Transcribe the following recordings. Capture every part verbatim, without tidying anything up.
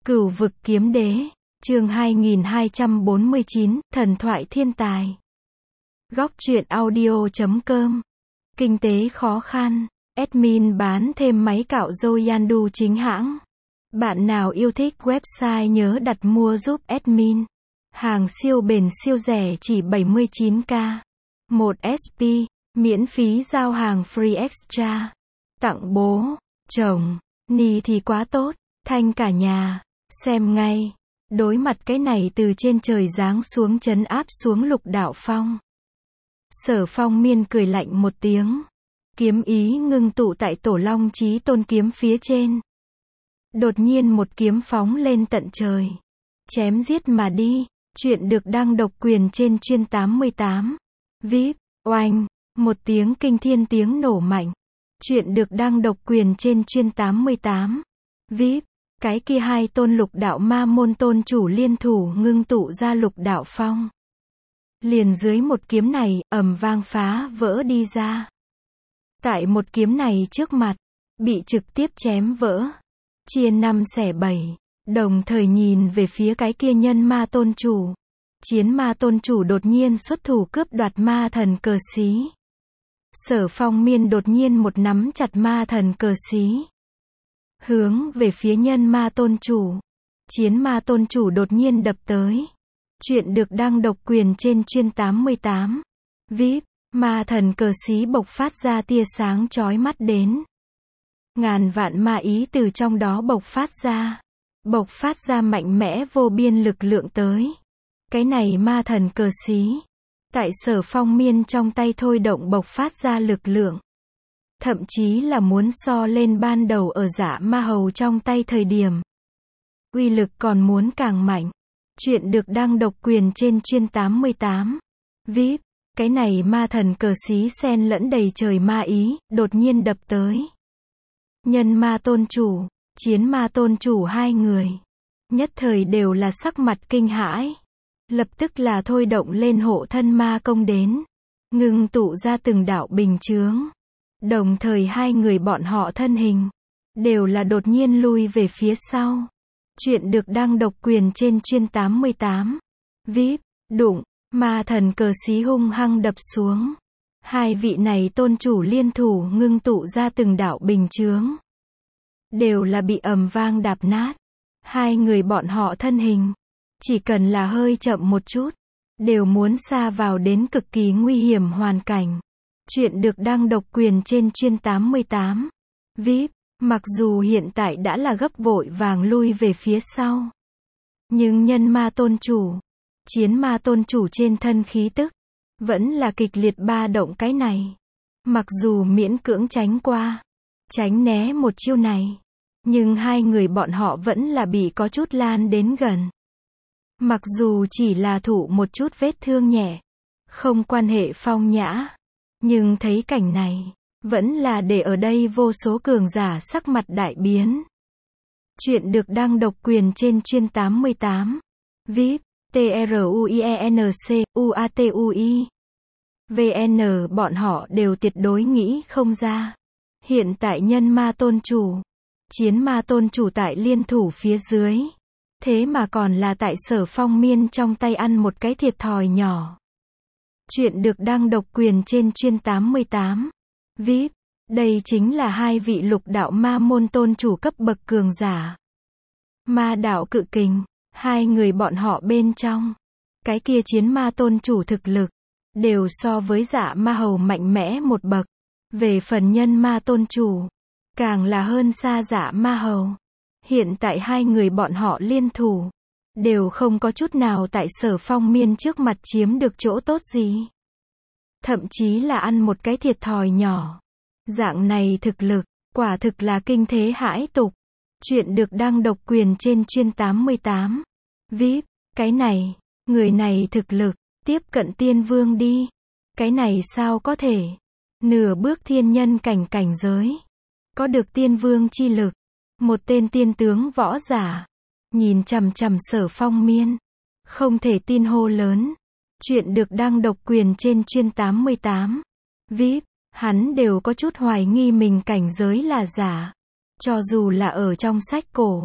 Cửu vực kiếm đế, chương hai nghìn hai trăm bốn mươi chín, thần thoại thiên tài. Góc truyện audio chấm com. Kinh tế khó khăn, admin bán thêm máy cạo râu Yandu chính hãng. Bạn nào yêu thích website nhớ đặt mua giúp admin. Hàng siêu bền siêu rẻ chỉ bảy mươi chín k. một ét pê, miễn phí giao hàng free extra. Tặng bố, chồng, ni thì quá tốt, thanh cả nhà. Xem ngay. Đối mặt cái này từ trên trời giáng xuống trấn áp xuống Lục Đạo Phong. Sở Phong Miên cười lạnh một tiếng. Kiếm ý ngưng tụ tại Tổ Long Chí Tôn kiếm phía trên. Đột nhiên một kiếm phóng lên tận trời. Chém giết mà đi. Chuyện được đăng độc quyền trên chuyên tám mươi tám. vê i pê, oanh, một tiếng kinh thiên tiếng nổ mạnh. Chuyện được đăng độc quyền trên chuyên tám mươi tám. vê i pê. Cái kia hai tôn lục đạo ma môn tôn chủ liên thủ ngưng tụ ra Lục Đạo Phong. Liền dưới một kiếm này, ầm vang phá vỡ đi ra. Tại một kiếm này trước mặt, bị trực tiếp chém vỡ. Chia năm xẻ bảy, đồng thời nhìn về phía cái kia nhân ma tôn chủ. Chiến ma tôn chủ đột nhiên xuất thủ cướp đoạt ma thần cờ xí. Sở Phong Miên đột nhiên một nắm chặt ma thần cờ xí. Hướng về phía nhân ma tôn chủ. Chiến ma tôn chủ đột nhiên đập tới. Chuyện được đăng độc quyền trên chuyên tám mươi tám. vê i pê, ma thần cờ xí bộc phát ra tia sáng chói mắt đến. Ngàn vạn ma ý từ trong đó bộc phát ra. Bộc phát ra mạnh mẽ vô biên lực lượng tới. Cái này ma thần cờ xí. Tại Sở Phong Miên trong tay thôi động bộc phát ra lực lượng. Thậm chí là muốn so lên ban đầu ở Dạ Ma Hầu trong tay thời điểm. Uy lực còn muốn càng mạnh. Chuyện được đăng độc quyền trên chuyên tám mươi tám. vê i pê, cái này ma thần cờ xí xen lẫn đầy trời ma ý, đột nhiên đập tới. Nhân ma tôn chủ, chiến ma tôn chủ hai người. Nhất thời đều là sắc mặt kinh hãi. Lập tức là thôi động lên hộ thân ma công đến. Ngưng tụ ra từng đạo bình chướng. Đồng thời hai người bọn họ thân hình. Đều là đột nhiên lui về phía sau. Chuyện được đăng độc quyền trên chuyên tám mươi tám. vê i pê, đụng, ma thần cờ xí hung hăng đập xuống. Hai vị này tôn chủ liên thủ ngưng tụ ra từng đạo bình chướng. Đều là bị ầm vang đạp nát. Hai người bọn họ thân hình. Chỉ cần là hơi chậm một chút. Đều muốn sa vào đến cực kỳ nguy hiểm hoàn cảnh. Chuyện được đăng độc quyền trên chuyên tám mươi tám. vê i pê, mặc dù hiện tại đã là gấp vội vàng lui về phía sau. Nhưng nhân ma tôn chủ, chiến ma tôn chủ trên thân khí tức, vẫn là kịch liệt ba động cái này. Mặc dù miễn cưỡng tránh qua, tránh né một chiêu này. Nhưng hai người bọn họ vẫn là bị có chút lan đến gần. Mặc dù chỉ là thụ một chút vết thương nhẹ, không quan hệ phong nhã. Nhưng thấy cảnh này, vẫn là để ở đây vô số cường giả sắc mặt đại biến. Chuyện được đăng độc quyền trên chuyên tám mươi tám. vê i pê, T R U I E N C, U A T U I. vê en bọn họ đều tuyệt đối nghĩ không ra. Hiện tại nhân ma tôn chủ, chiến ma tôn chủ tại liên thủ phía dưới. Thế mà còn là tại Sở Phong Miên trong tay ăn một cái thiệt thòi nhỏ. Chuyện được đăng độc quyền trên chuyên tám mươi tám. vê i pê, đây chính là hai vị lục đạo ma môn tôn chủ cấp bậc cường giả. Ma đạo cự kình, hai người bọn họ bên trong. Cái kia chiến ma tôn chủ thực lực, đều so với Dạ Ma Hầu mạnh mẽ một bậc. Về phần nhân ma tôn chủ, càng là hơn xa Dạ Ma Hầu. Hiện tại hai người bọn họ liên thủ. Đều không có chút nào tại Sở Phong Miên trước mặt chiếm được chỗ tốt gì. Thậm chí là ăn một cái thiệt thòi nhỏ. Dạng này thực lực, quả thực là kinh thế hãi tục. Chuyện được đăng độc quyền trên chuyên tám mươi tám. vê i pê, cái này, người này thực lực, tiếp cận tiên vương đi. Cái này sao có thể? Nửa bước thiên nhân cảnh cảnh giới. Có được tiên vương chi lực. Một tên tiên tướng võ giả. Nhìn chằm chằm Sở Phong Miên. Không thể tin hô lớn. Chuyện được đăng độc quyền trên chuyên tám mươi tám. vê i pê, hắn đều có chút hoài nghi mình cảnh giới là giả. Cho dù là ở trong sách cổ.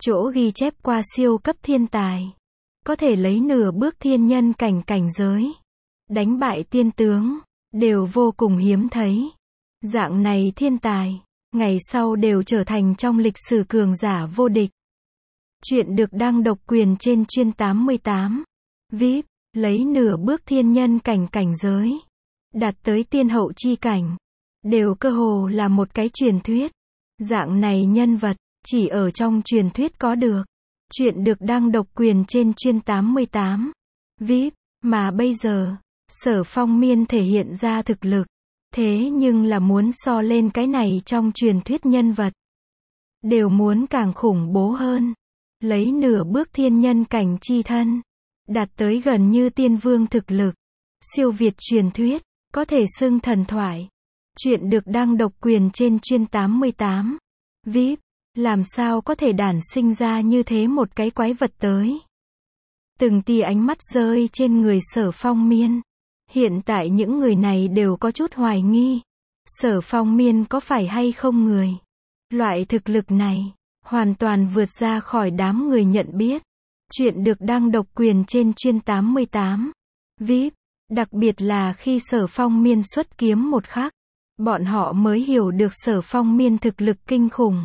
chỗ ghi chép qua siêu cấp thiên tài. Có thể lấy nửa bước thiên nhân cảnh cảnh giới. Đánh bại tiên tướng. Đều vô cùng hiếm thấy. Dạng này thiên tài. Ngày sau đều trở thành trong lịch sử cường giả vô địch. Chuyện được đăng độc quyền trên chuyên tám mươi tám. vê i pê. Lấy nửa bước thiên nhân cảnh cảnh giới. Đạt tới tiên hậu chi cảnh. Đều cơ hồ là một cái truyền thuyết. Dạng này nhân vật. Chỉ ở trong truyền thuyết có được. Chuyện được đăng độc quyền trên chuyên tám mươi tám. vê i pê. Mà bây giờ. Sở Phong Miên thể hiện ra thực lực. Thế nhưng là muốn so lên cái này trong truyền thuyết nhân vật. Đều muốn càng khủng bố hơn. Lấy nửa bước thiên nhân cảnh chi thân. Đạt tới gần như tiên vương thực lực. Siêu việt truyền thuyết. Có thể xưng thần thoại. Chuyện được đăng độc quyền trên chuyên tám mươi tám. vê i pê. Làm sao có thể đản sinh ra như thế một cái quái vật tới. Từng tia ánh mắt rơi trên người Sở Phong Miên. Hiện tại những người này đều có chút hoài nghi. Sở Phong Miên có phải hay không người. Loại thực lực này. Hoàn toàn vượt ra khỏi đám người nhận biết. Chuyện được đăng độc quyền trên chuyên tám mươi tám. vê i pê. Đặc biệt là khi Sở Phong Miên xuất kiếm một khắc. Bọn họ mới hiểu được Sở Phong Miên thực lực kinh khủng.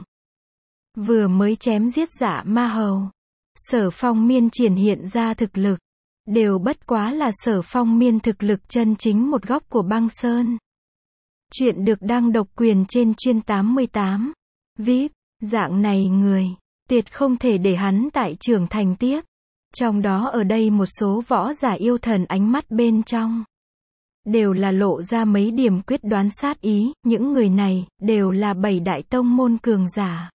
Vừa mới chém giết Dạ Ma Hầu. Sở Phong Miên triển hiện ra thực lực. Đều bất quá là Sở Phong Miên thực lực chân chính một góc của băng sơn. Chuyện được đăng độc quyền trên chuyên tám mươi tám. vê i pê. Dạng này người. Tuyệt không thể để hắn tại trưởng thành tiếp. Trong đó ở đây một số võ giả yêu thần ánh mắt bên trong. Đều là lộ ra mấy điểm quyết đoán sát ý. Những người này đều là bảy đại tông môn cường giả.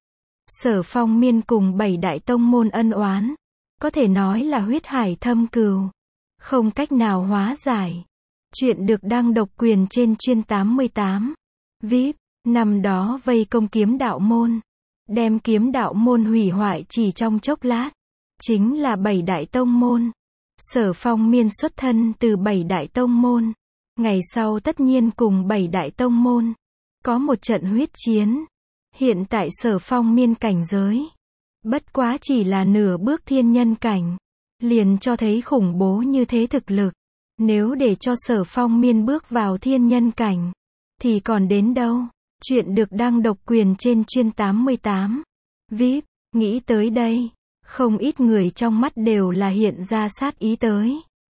Sở Phong Miên cùng bảy đại tông môn ân oán. Có thể nói là huyết hải thâm cừu. Không cách nào hóa giải. Chuyện được đăng độc quyền trên chuyên tám mươi tám. vê i pê. Năm đó vây công kiếm đạo môn. Đem kiếm đạo môn hủy hoại chỉ trong chốc lát. Chính là bảy đại tông môn. Sở Phong Miên xuất thân từ bảy đại tông môn. Ngày sau tất nhiên cùng bảy đại tông môn. Có một trận huyết chiến. Hiện tại Sở Phong Miên cảnh giới. Bất quá chỉ là nửa bước thiên nhân cảnh. Liền cho thấy khủng bố như thế thực lực. Nếu để cho Sở Phong Miên bước vào thiên nhân cảnh. Thì còn đến đâu. Chuyện được đăng độc quyền trên chuyên tám mươi tám. vê i pê. Nghĩ tới đây. Không ít người trong mắt đều là hiện ra sát ý tới.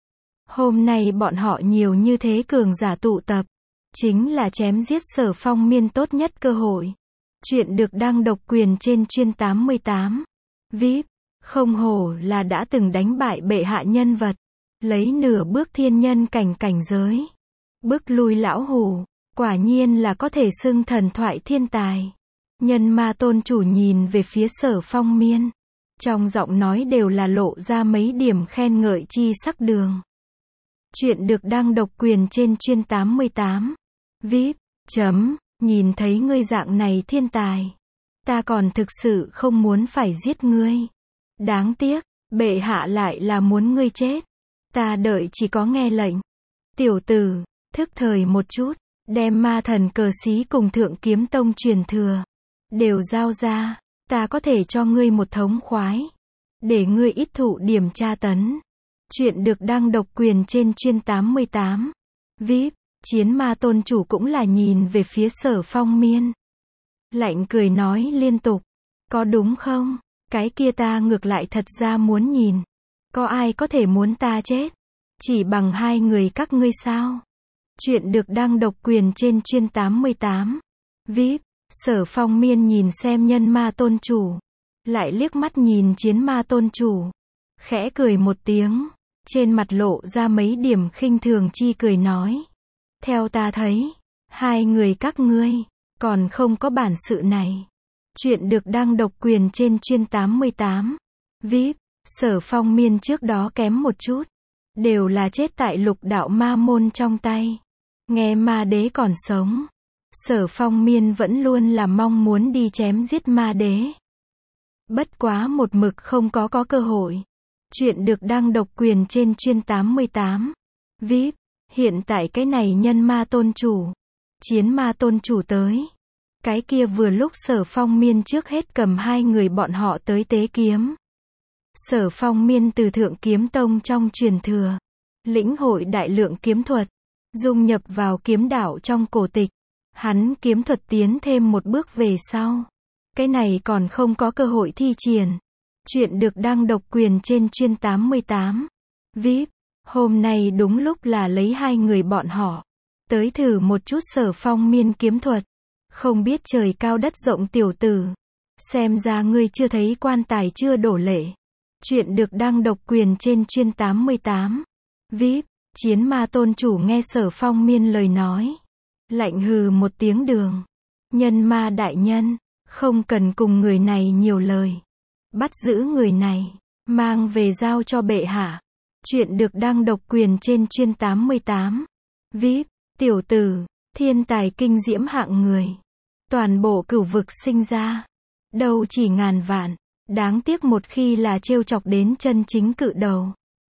Hôm nay bọn họ nhiều như thế cường giả tụ tập. Chính là chém giết Sở Phong Miên tốt nhất cơ hội. Chuyện được đăng độc quyền trên chuyên tám mươi tám. vê i pê. Không hổ là đã từng đánh bại bệ hạ nhân vật. Lấy nửa bước thiên nhân cảnh cảnh giới. Bức lui lão hủ. Quả nhiên là có thể xưng thần thoại thiên tài. Nhân ma tôn chủ nhìn về phía Sở Phong Miên. Trong giọng nói đều là lộ ra mấy điểm khen ngợi chi sắc đường. Chuyện được đăng độc quyền trên chuyên tám mươi tám. vê i pê. Chấm. Nhìn thấy ngươi dạng này thiên tài. Ta còn thực sự không muốn phải giết ngươi. Đáng tiếc. Bệ hạ lại là muốn ngươi chết. Ta đợi chỉ có nghe lệnh. Tiểu tử. Thức thời một chút. Đem ma thần cờ xí cùng thượng kiếm tông truyền thừa. Đều giao ra. Ta có thể cho ngươi một thống khoái. Để ngươi ít thụ điểm tra tấn. Chuyện được đăng độc quyền trên chuyên tám mươi tám. vê i pê. Chiến ma tôn chủ cũng là nhìn về phía Sở Phong Miên. Lạnh cười nói liên tục. Có đúng không? Cái kia ta ngược lại thật ra muốn nhìn. Có ai có thể muốn ta chết? Chỉ bằng hai người các ngươi sao? Chuyện được đăng độc quyền trên chuyên tám mươi tám. vê i pê. Sở Phong Miên nhìn xem nhân ma tôn chủ. Lại liếc mắt nhìn chiến ma tôn chủ. Khẽ cười một tiếng. Trên mặt lộ ra mấy điểm khinh thường chi cười nói. Theo ta thấy. Hai người các ngươi. Còn không có bản sự này. Chuyện được đăng độc quyền trên chuyên tám mươi tám. vê i pê. Sở Phong Miên trước đó kém một chút. Đều là chết tại lục đạo ma môn trong tay. Nghe ma đế còn sống. Sở Phong Miên vẫn luôn là mong muốn đi chém giết ma đế. Bất quá một mực không có có cơ hội. Chuyện được đăng độc quyền trên chuyên tám mươi tám. vê i pê. Hiện tại cái này nhân ma tôn chủ. Chiến ma tôn chủ tới. Cái kia vừa lúc Sở Phong Miên trước hết cầm hai người bọn họ tới tế kiếm. Sở Phong Miên từ Thượng Kiếm Tông trong truyền thừa, lĩnh hội đại lượng kiếm thuật, dung nhập vào kiếm đạo trong cổ tịch. Hắn kiếm thuật tiến thêm một bước về sau. Cái này còn không có cơ hội thi triển. Chuyện được đăng độc quyền trên chuyên tám mươi tám. vê i pê, hôm nay đúng lúc là lấy hai người bọn họ tới thử một chút Sở Phong Miên kiếm thuật. Không biết trời cao đất rộng tiểu tử. Xem ra ngươi chưa thấy quan tài chưa đổ lệ. Chuyện được đăng độc quyền trên chuyên tám mươi tám. vê i pê, Chiến Ma tôn chủ nghe Sở Phong Miên lời nói. Lạnh hừ một tiếng đường. Nhân ma đại nhân, không cần cùng người này nhiều lời. Bắt giữ người này, mang về giao cho bệ hạ. Chuyện được đăng độc quyền trên chuyên tám mươi tám. vê i pê, tiểu tử, thiên tài kinh diễm hạng người. Toàn bộ cửu vực sinh ra. Đâu chỉ ngàn vạn. Đáng tiếc một khi là trêu chọc đến chân chính cự đầu.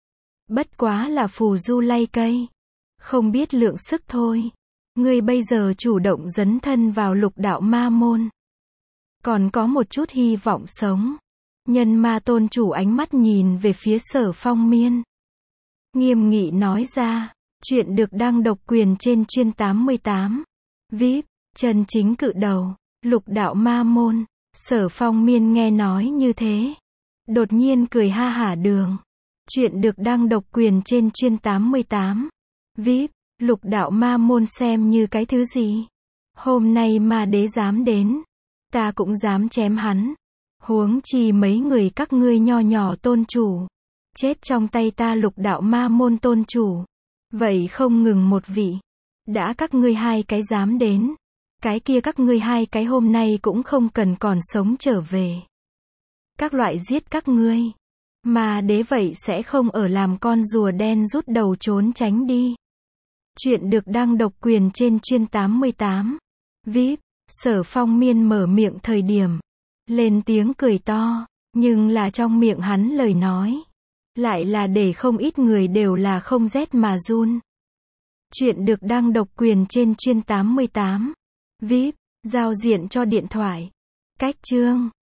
Bất quá là phù du lay cây. Không biết lượng sức thôi. Ngươi bây giờ chủ động dấn thân vào lục đạo ma môn. Còn có một chút hy vọng sống. Nhân ma tôn chủ ánh mắt nhìn về phía Sở Phong Miên. Nghiêm nghị nói ra. Chuyện được đăng độc quyền trên chuyên tám mươi tám. vê i pê, chân chính cự đầu, lục đạo ma môn. Sở Phong Miên nghe nói như thế. Đột nhiên cười ha hả đường. Chuyện được đăng độc quyền trên chuyên tám mươi tám. vê i pê, lục đạo ma môn xem như cái thứ gì? Hôm nay ma đế dám đến. Ta cũng dám chém hắn. Huống chi mấy người các ngươi nho nhỏ tôn chủ. Chết trong tay ta lục đạo ma môn tôn chủ. Vậy không ngừng một vị. Đã các ngươi hai cái dám đến. Cái kia các ngươi hai cái hôm nay cũng không cần còn sống trở về. Các loại giết các ngươi. Mà đế vậy sẽ không ở làm con rùa đen rút đầu trốn tránh đi. Chuyện được đăng độc quyền trên chuyên tám mươi tám. vê i pê, Sở Phong Miên mở miệng thời điểm. Lên tiếng cười to. Nhưng là trong miệng hắn lời nói. Lại là để không ít người đều là không rét mà run. Chuyện được đăng độc quyền trên chuyên tám mươi tám. vê i pê, giao diện cho điện thoại. Cách chương.